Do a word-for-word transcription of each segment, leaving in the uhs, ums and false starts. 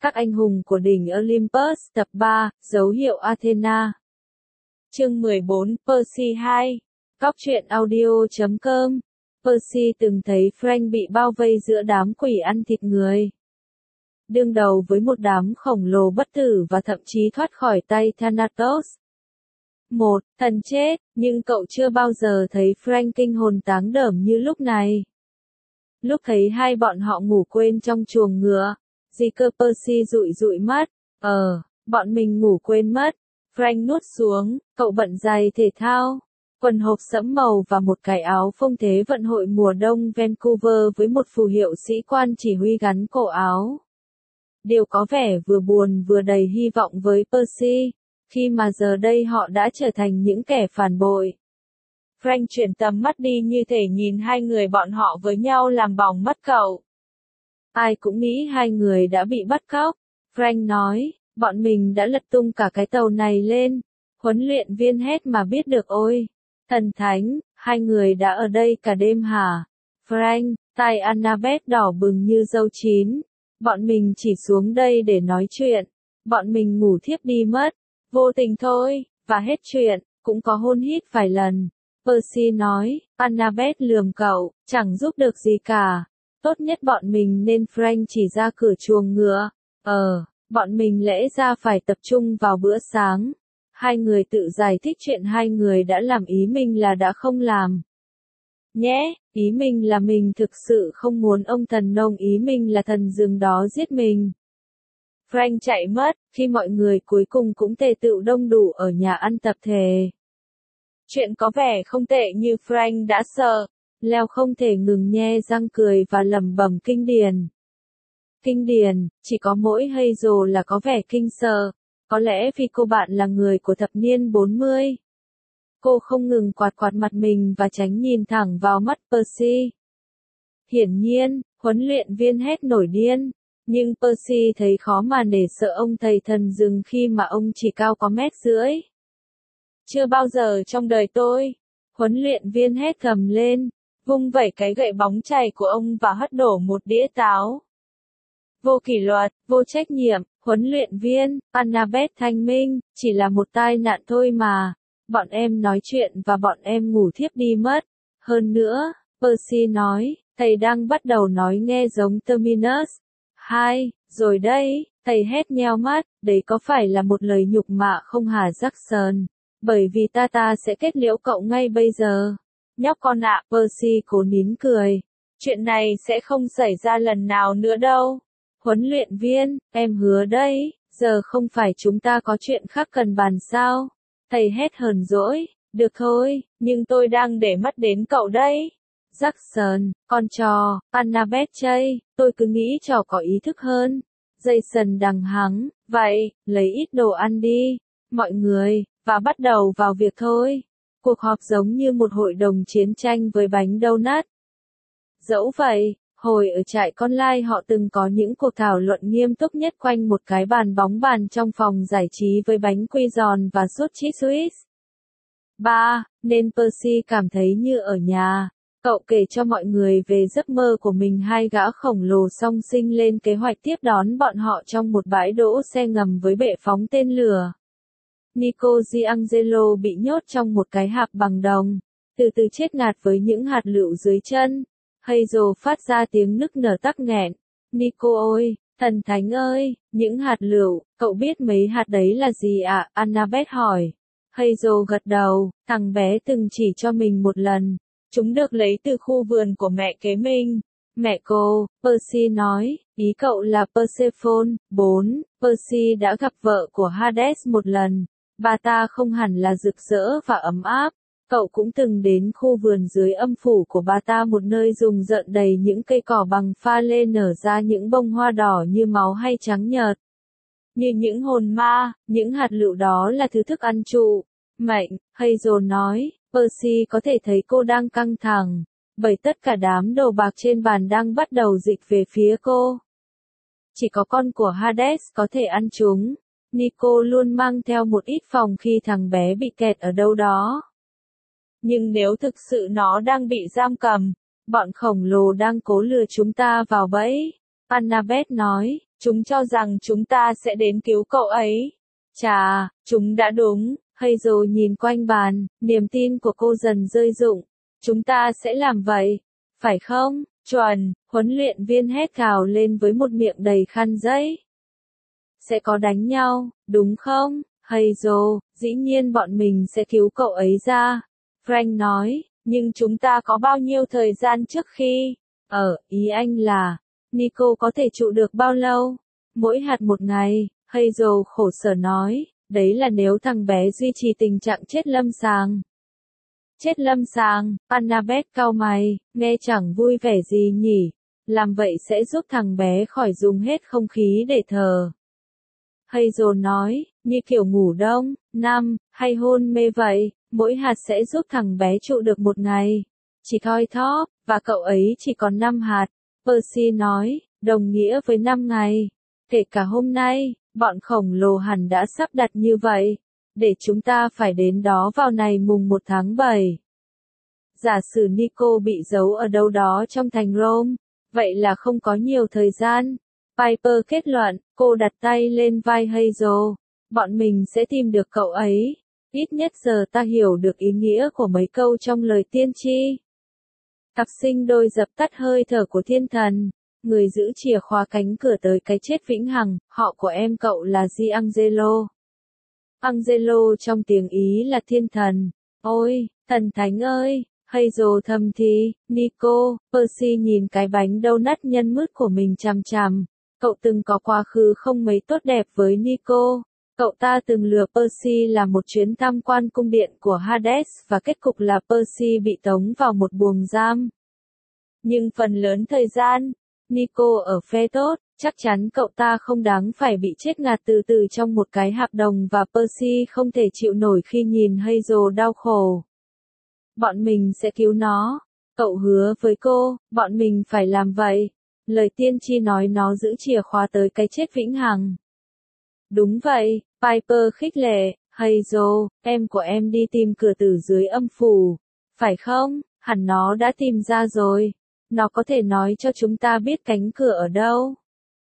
Các anh hùng của đỉnh Olympus, tập ba, dấu hiệu Athena. Chương mười bốn, Percy hai. Góc truyện audio chấm com. Percy từng thấy Frank bị bao vây giữa đám quỷ ăn thịt người, đương đầu với một đám khổng lồ bất tử và thậm chí thoát khỏi tay Thanatos. Một, thần chết, nhưng cậu chưa bao giờ thấy Frank kinh hồn táng đởm như lúc này. Lúc thấy hai bọn họ ngủ quên trong chuồng ngựa, gì cơ Percy dụi dụi mắt, ờ, bọn mình ngủ quên mất. Frank nuốt xuống, cậu bận giày thể thao, quần hộp sẫm màu và một cái áo phông thế vận hội mùa đông Vancouver với một phù hiệu sĩ quan chỉ huy gắn cổ áo. Điều có vẻ vừa buồn vừa đầy hy vọng với Percy, khi mà giờ đây họ đã trở thành những kẻ phản bội. Frank chuyển tầm mắt đi như thể nhìn hai người bọn họ với nhau làm bỏng mắt cậu. Ai cũng nghĩ hai người đã bị bắt cóc. Frank nói, bọn mình đã lật tung cả cái tàu này lên. Huấn luyện viên hét mà biết được ôi. Thần thánh, hai người đã ở đây cả đêm hả? Frank, tai Annabeth đỏ bừng như dâu chín. Bọn mình chỉ xuống đây để nói chuyện. Bọn mình ngủ thiếp đi mất. Vô tình thôi, và hết chuyện, cũng có hôn hít vài lần. Percy nói, Annabeth lườm cậu, chẳng giúp được gì cả. Tốt nhất bọn mình nên Frank chỉ ra cửa chuồng ngựa. Ờ, bọn mình lẽ ra phải tập trung vào bữa sáng. Hai người tự giải thích chuyện hai người đã làm, ý mình là đã không làm. Nhé, ý mình là mình thực sự không muốn ông thần nông, ý mình là thần rừng đó giết mình. Frank chạy mất, khi mọi người cuối cùng cũng tề tựu đông đủ ở nhà ăn tập thể. Chuyện có vẻ không tệ như Frank đã sợ. Leo không thể ngừng nhe răng cười và lẩm bẩm kinh điển. Kinh điển, chỉ có mỗi Hazel là có vẻ kinh sợ. Có lẽ vì cô bạn là người của thập niên bốn mươi. Cô không ngừng quạt quạt mặt mình và tránh nhìn thẳng vào mắt Percy. Hiển nhiên, huấn luyện viên hét nổi điên. Nhưng Percy thấy khó mà nể sợ ông thầy thần rừng khi mà ông chỉ cao có mét rưỡi. Chưa bao giờ trong đời tôi, huấn luyện viên hét thầm lên, vung vẩy cái gậy bóng chày của ông và hất đổ một đĩa táo. Vô kỷ luật, vô trách nhiệm, huấn luyện viên, Annabeth thanh minh, chỉ là một tai nạn thôi mà. Bọn em nói chuyện và bọn em ngủ thiếp đi mất. Hơn nữa, Percy nói, thầy đang bắt đầu nói nghe giống Terminus. Hai, rồi đây, thầy hét nheo mắt, đấy có phải là một lời nhục mạ không hả Jackson? Bởi vì ta ta sẽ kết liễu cậu ngay bây giờ. Nhóc con ạ, Percy cố nín cười. Chuyện này sẽ không xảy ra lần nào nữa đâu. Huấn luyện viên, em hứa đấy, giờ không phải chúng ta có chuyện khác cần bàn sao? Thầy hét hờn dỗi, được thôi, nhưng tôi đang để mắt đến cậu đấy. Jackson, con trò, Annabeth chây, tôi cứ nghĩ trò có ý thức hơn. Jason đằng hắng, vậy, lấy ít đồ ăn đi, mọi người, và bắt đầu vào việc thôi. Cuộc họp giống như một hội đồng chiến tranh với bánh donut. Dẫu vậy, hồi ở trại con lai họ từng có những cuộc thảo luận nghiêm túc nhất quanh một cái bàn bóng bàn trong phòng giải trí với bánh quy giòn và sốt cheese Swiss. ba. Nên Percy cảm thấy như ở nhà. Cậu kể cho mọi người về giấc mơ của mình, hai gã khổng lồ song sinh lên kế hoạch tiếp đón bọn họ trong một bãi đỗ xe ngầm với bệ phóng tên lửa. Nico Giangelo bị nhốt trong một cái hạp bằng đồng, từ từ chết ngạt với những hạt lựu dưới chân. Hazel phát ra tiếng nức nở tắc nghẹn. Nico ơi, thần thánh ơi, những hạt lựu, cậu biết mấy hạt đấy là gì ạ? À? Annabeth hỏi. Hazel gật đầu, thằng bé từng chỉ cho mình một lần. Chúng được lấy từ khu vườn của mẹ kế mình. Mẹ cô, Percy nói, ý cậu là Persephone. bốn. Percy đã gặp vợ của Hades một lần. Bà ta không hẳn là rực rỡ và ấm áp. Cậu cũng từng đến khu vườn dưới âm phủ của bà ta, một nơi rùng rợn đầy những cây cỏ bằng pha lê nở ra những bông hoa đỏ như máu hay trắng nhợt. Như những hồn ma, những hạt lựu đó là thứ thức ăn trụ. Mệnh, Hazel nói, Percy có thể thấy cô đang căng thẳng, bởi tất cả đám đồ bạc trên bàn đang bắt đầu dịch về phía cô. Chỉ có con của Hades có thể ăn chúng. Nico luôn mang theo một ít phòng khi thằng bé bị kẹt ở đâu đó. Nhưng nếu thực sự nó đang bị giam cầm, bọn khổng lồ đang cố lừa chúng ta vào bẫy. Annabeth nói, Chúng cho rằng chúng ta sẽ đến cứu cậu ấy. Chà, chúng đã đúng. Hazel nhìn quanh bàn, niềm tin của cô dần rơi rụng. Chúng ta sẽ làm vậy, phải không? Chuẩn, huấn luyện viên hét gào lên với một miệng đầy khăn giấy. Sẽ có đánh nhau, đúng không? Hazel, dĩ nhiên bọn mình sẽ cứu cậu ấy ra. Frank nói, nhưng chúng ta có bao nhiêu thời gian trước khi? Ờ, ý anh là, Nico có thể trụ được bao lâu? Mỗi hạt một ngày, Hazel khổ sở nói, đấy là nếu thằng bé duy trì tình trạng chết lâm sàng. Chết lâm sàng, Annabeth cau mày, nghe chẳng vui vẻ gì nhỉ, làm vậy sẽ giúp thằng bé khỏi dùng hết không khí để thở. Hazel nói, như kiểu ngủ đông, năm, hay hôn mê vậy, mỗi hạt sẽ giúp thằng bé trụ được một ngày. Chỉ thoi thóp, và cậu ấy chỉ còn năm hạt. Percy nói, đồng nghĩa với năm ngày. Kể cả hôm nay, bọn khổng lồ hẳn đã sắp đặt như vậy, để chúng ta phải đến đó vào ngày mùng một tháng bảy. Giả sử Nico bị giấu ở đâu đó trong thành Rome, vậy là không có nhiều thời gian. Piper kết luận, cô đặt tay lên vai Hazel. Bọn mình sẽ tìm được cậu ấy. Ít nhất giờ ta hiểu được ý nghĩa của mấy câu trong lời tiên tri. Cặp sinh đôi dập tắt hơi thở của thiên thần. Người giữ chìa khóa cánh cửa tới cái chết vĩnh hằng, họ của em cậu là Giangelo. Angelo trong tiếng Ý là thiên thần. Ôi, thần thánh ơi! Hazel thầm thì, Nico, Percy nhìn cái bánh donut nhân mứt của mình chằm chằm. Cậu từng có quá khứ không mấy tốt đẹp với Nico. Cậu ta từng lừa Percy làm một chuyến tham quan cung điện của Hades và kết cục là Percy bị tống vào một buồng giam. Nhưng phần lớn thời gian, Nico ở phe tốt, chắc chắn cậu ta không đáng phải bị chết ngạt từ từ trong một cái hợp đồng và Percy không thể chịu nổi khi nhìn Hazel đau khổ. Bọn mình sẽ cứu nó. Cậu hứa với cô, bọn mình phải làm vậy. Lời tiên tri nói nó giữ chìa khóa tới cái chết vĩnh hằng. Đúng vậy, Piper khích lệ, Hazel, em của em đi tìm cửa tử dưới âm phủ. Phải không? Hẳn nó đã tìm ra rồi. Nó có thể nói cho chúng ta biết cánh cửa ở đâu.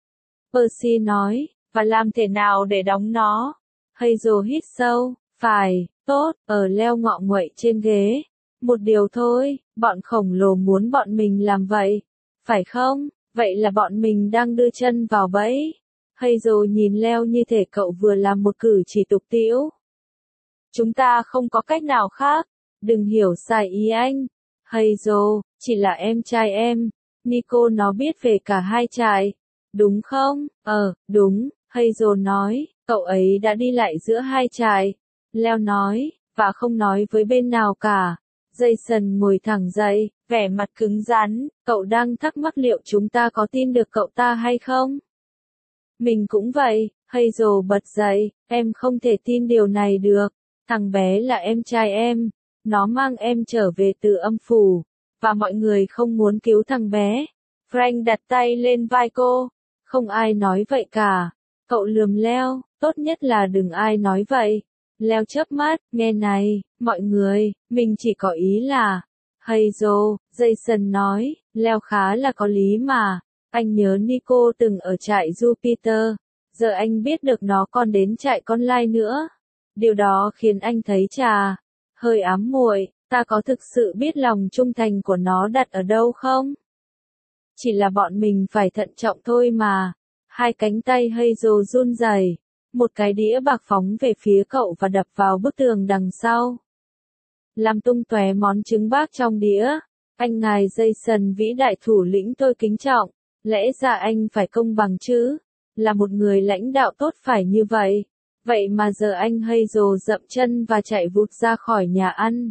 Percy nói, và làm thế nào để đóng nó? Hazel hít sâu, phải, tốt, ở leo ngọ nguậy trên ghế. Một điều thôi, bọn khổng lồ muốn bọn mình làm vậy. Phải không? Vậy là bọn mình đang đưa chân vào bẫy. Hazel nhìn Leo như thể cậu vừa làm một cử chỉ tục tĩu. Chúng ta không có cách nào khác. Đừng hiểu sai ý anh. Hazel, chỉ là em trai em. Nico nó biết về cả hai trại. Đúng không? Ờ, đúng. Hazel nói, cậu ấy đã đi lại giữa hai trại. Leo nói, và không nói với bên nào cả. Jason ngồi thẳng dậy, vẻ mặt cứng rắn, cậu đang thắc mắc liệu chúng ta có tin được cậu ta hay không? Mình cũng vậy, Hazel bật dậy, em không thể tin điều này được, thằng bé là em trai em, nó mang em trở về từ âm phủ, và mọi người không muốn cứu thằng bé. Frank đặt tay lên vai cô, không ai nói vậy cả, cậu lườm Leo, tốt nhất là đừng ai nói vậy. Leo chớp mắt, nghe này, mọi người, mình chỉ có ý là, Hazel, Jason nói, Leo khá là có lý mà, anh nhớ Nico từng ở trại Jupiter, giờ anh biết được nó còn đến trại con lai nữa. Điều đó khiến anh thấy chà, hơi ám muội, ta có thực sự biết lòng trung thành của nó đặt ở đâu không? Chỉ là bọn mình phải thận trọng thôi mà. Hai cánh tay Hazel run rẩy. Một cái đĩa bạc phóng về phía cậu và đập vào bức tường đằng sau. Làm tung tóe món trứng bác trong đĩa. Anh ngài Jason vĩ đại thủ lĩnh tôi kính trọng. Lẽ ra anh phải công bằng chứ. Là một người lãnh đạo tốt phải như vậy. Vậy mà giờ anh Hazel dậm chân và chạy vụt ra khỏi nhà ăn.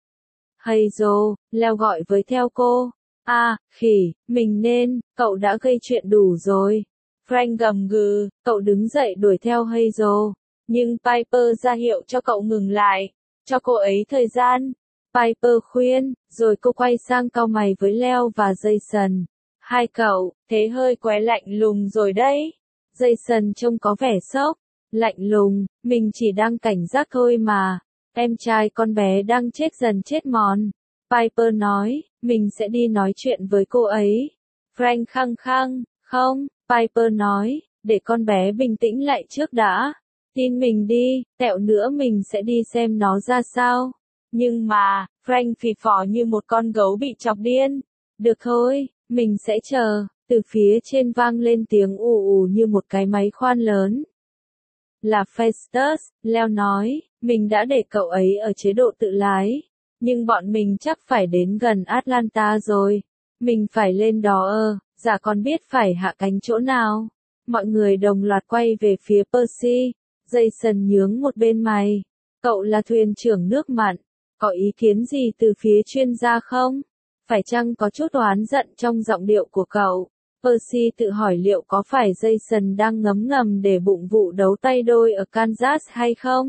Hazel, Leo gọi với theo cô. À, khỉ, mình nên, cậu đã gây chuyện đủ rồi. Frank gầm gừ, cậu đứng dậy đuổi theo Hazel. Nhưng Piper ra hiệu cho cậu ngừng lại. Cho cô ấy thời gian. Piper khuyên, rồi cô quay sang cau mày với Leo và Jason. Hai cậu, thế hơi quá lạnh lùng rồi đấy. Jason trông có vẻ sốc. Lạnh lùng, mình chỉ đang cảnh giác thôi mà. Em trai con bé đang chết dần chết mòn. Piper nói, mình sẽ đi nói chuyện với cô ấy. Frank khăng khăng, không, Piper nói, để con bé bình tĩnh lại trước đã. Tin mình đi, tẹo nữa mình sẽ đi xem nó ra sao. Nhưng mà, Frank phì phò như một con gấu bị chọc điên. Được thôi, mình sẽ chờ. Từ phía trên vang lên tiếng ù ù như một cái máy khoan lớn. Là Festus, Leo nói, mình đã để cậu ấy ở chế độ tự lái. Nhưng bọn mình chắc phải đến gần Atlanta rồi. Mình phải lên đó ơ, dạ con biết phải hạ cánh chỗ nào. Mọi người đồng loạt quay về phía Percy. Jason nhướng một bên mày. Cậu là thuyền trưởng nước mặn. Có ý kiến gì từ phía chuyên gia không? Phải chăng có chút oán giận trong giọng điệu của cậu? Percy tự hỏi liệu có phải Jason đang ngấm ngầm để bụng vụ đấu tay đôi ở Kansas hay không?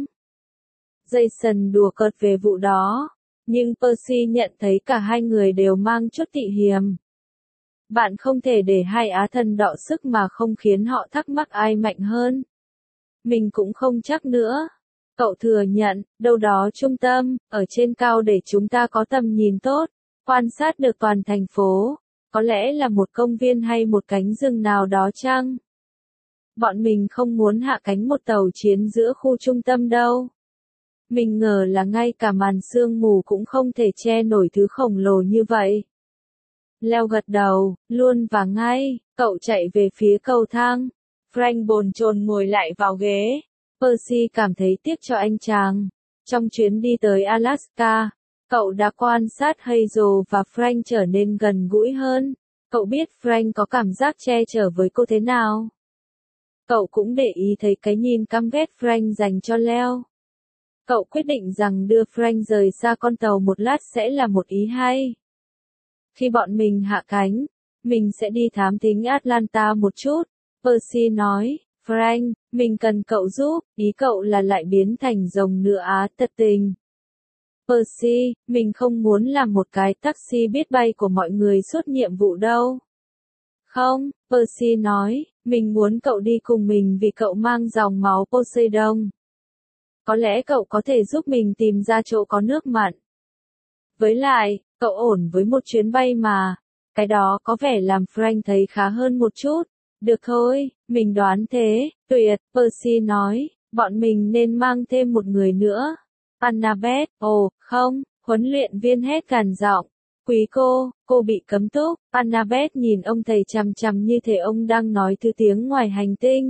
Jason đùa cợt về vụ đó. Nhưng Percy nhận thấy cả hai người đều mang chút tị hiềm. Bạn không thể để hai á thần đọ sức mà không khiến họ thắc mắc ai mạnh hơn. Mình cũng không chắc nữa. Cậu thừa nhận, đâu đó trung tâm, ở trên cao để chúng ta có tầm nhìn tốt, quan sát được toàn thành phố. Có lẽ là một công viên hay một cánh rừng nào đó chăng? Bọn mình không muốn hạ cánh một tàu chiến giữa khu trung tâm đâu. Mình ngờ là ngay cả màn sương mù cũng không thể che nổi thứ khổng lồ như vậy. Leo gật đầu, luôn và ngay, cậu chạy về phía cầu thang. Frank bồn chồn ngồi lại vào ghế. Percy cảm thấy tiếc cho anh chàng. Trong chuyến đi tới Alaska, cậu đã quan sát Hazel và Frank trở nên gần gũi hơn. Cậu biết Frank có cảm giác che chở với cô thế nào. Cậu cũng để ý thấy cái nhìn căm ghét Frank dành cho Leo. Cậu quyết định rằng đưa Frank rời xa con tàu một lát sẽ là một ý hay. Khi bọn mình hạ cánh, mình sẽ đi thám thính Atlanta một chút. Percy nói, Frank, mình cần cậu giúp, ý cậu là lại biến thành rồng nữa á thật tình. Percy, mình không muốn làm một cái taxi biết bay của mọi người suốt nhiệm vụ đâu. Không, Percy nói, mình muốn cậu đi cùng mình vì cậu mang dòng máu Poseidon. Có lẽ cậu có thể giúp mình tìm ra chỗ có nước mặn. Với lại, cậu ổn với một chuyến bay mà. Cái đó có vẻ làm Frank thấy khá hơn một chút. Được thôi, mình đoán thế. Tuyệt, Percy nói, bọn mình nên mang thêm một người nữa. Annabeth, ồ, không, huấn luyện viên hét gằn giọng. Quý cô, cô bị cấm túc. Annabeth nhìn ông thầy chằm chằm như thể ông đang nói thứ tiếng ngoài hành tinh.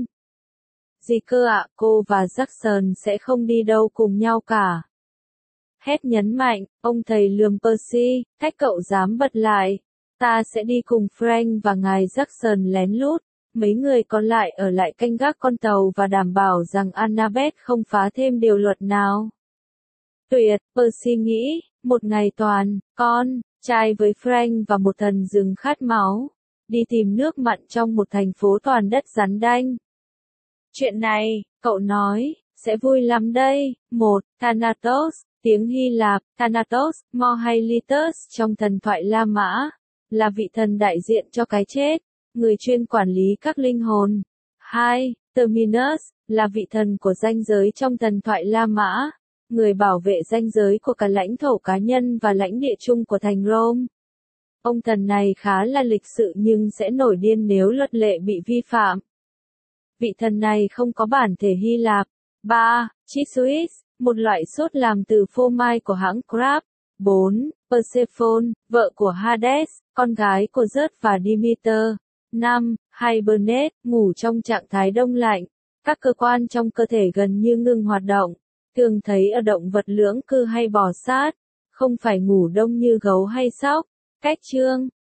Gì cơ ạ, cô và Jackson sẽ không đi đâu cùng nhau cả. Hét nhấn mạnh, ông thầy lườm Percy, thách cậu dám bật lại. Ta sẽ đi cùng Frank và ngài Jackson lén lút. Mấy người còn lại ở lại canh gác con tàu và đảm bảo rằng Annabeth không phá thêm điều luật nào. Tuyệt, Percy nghĩ, một ngày toàn, con, trai với Frank và một thần rừng khát máu. Đi tìm nước mặn trong một thành phố toàn đất rắn đanh. Chuyện này, cậu nói, sẽ vui lắm đây. Một, Thanatos, tiếng Hy Lạp, Thanatos, Mo hay Litus trong thần thoại La Mã, là vị thần đại diện cho cái chết, người chuyên quản lý các linh hồn. Hai, Terminus, là vị thần của ranh giới trong thần thoại La Mã, người bảo vệ ranh giới của cả lãnh thổ cá nhân và lãnh địa chung của thành Rome. Ông thần này khá là lịch sự nhưng sẽ nổi điên nếu luật lệ bị vi phạm. Vị thần này không có bản thể Hy Lạp. Ba, Chisuis, một loại sốt làm từ phô mai của hãng Kraft. Bốn, Persephone, vợ của Hades, con gái của Zeus và Demeter. Năm, Hibernate, ngủ trong trạng thái đông lạnh. Các cơ quan trong cơ thể gần như ngừng hoạt động. Thường thấy ở động vật lưỡng cư hay bò sát. Không phải ngủ đông như gấu hay sóc. Cách chương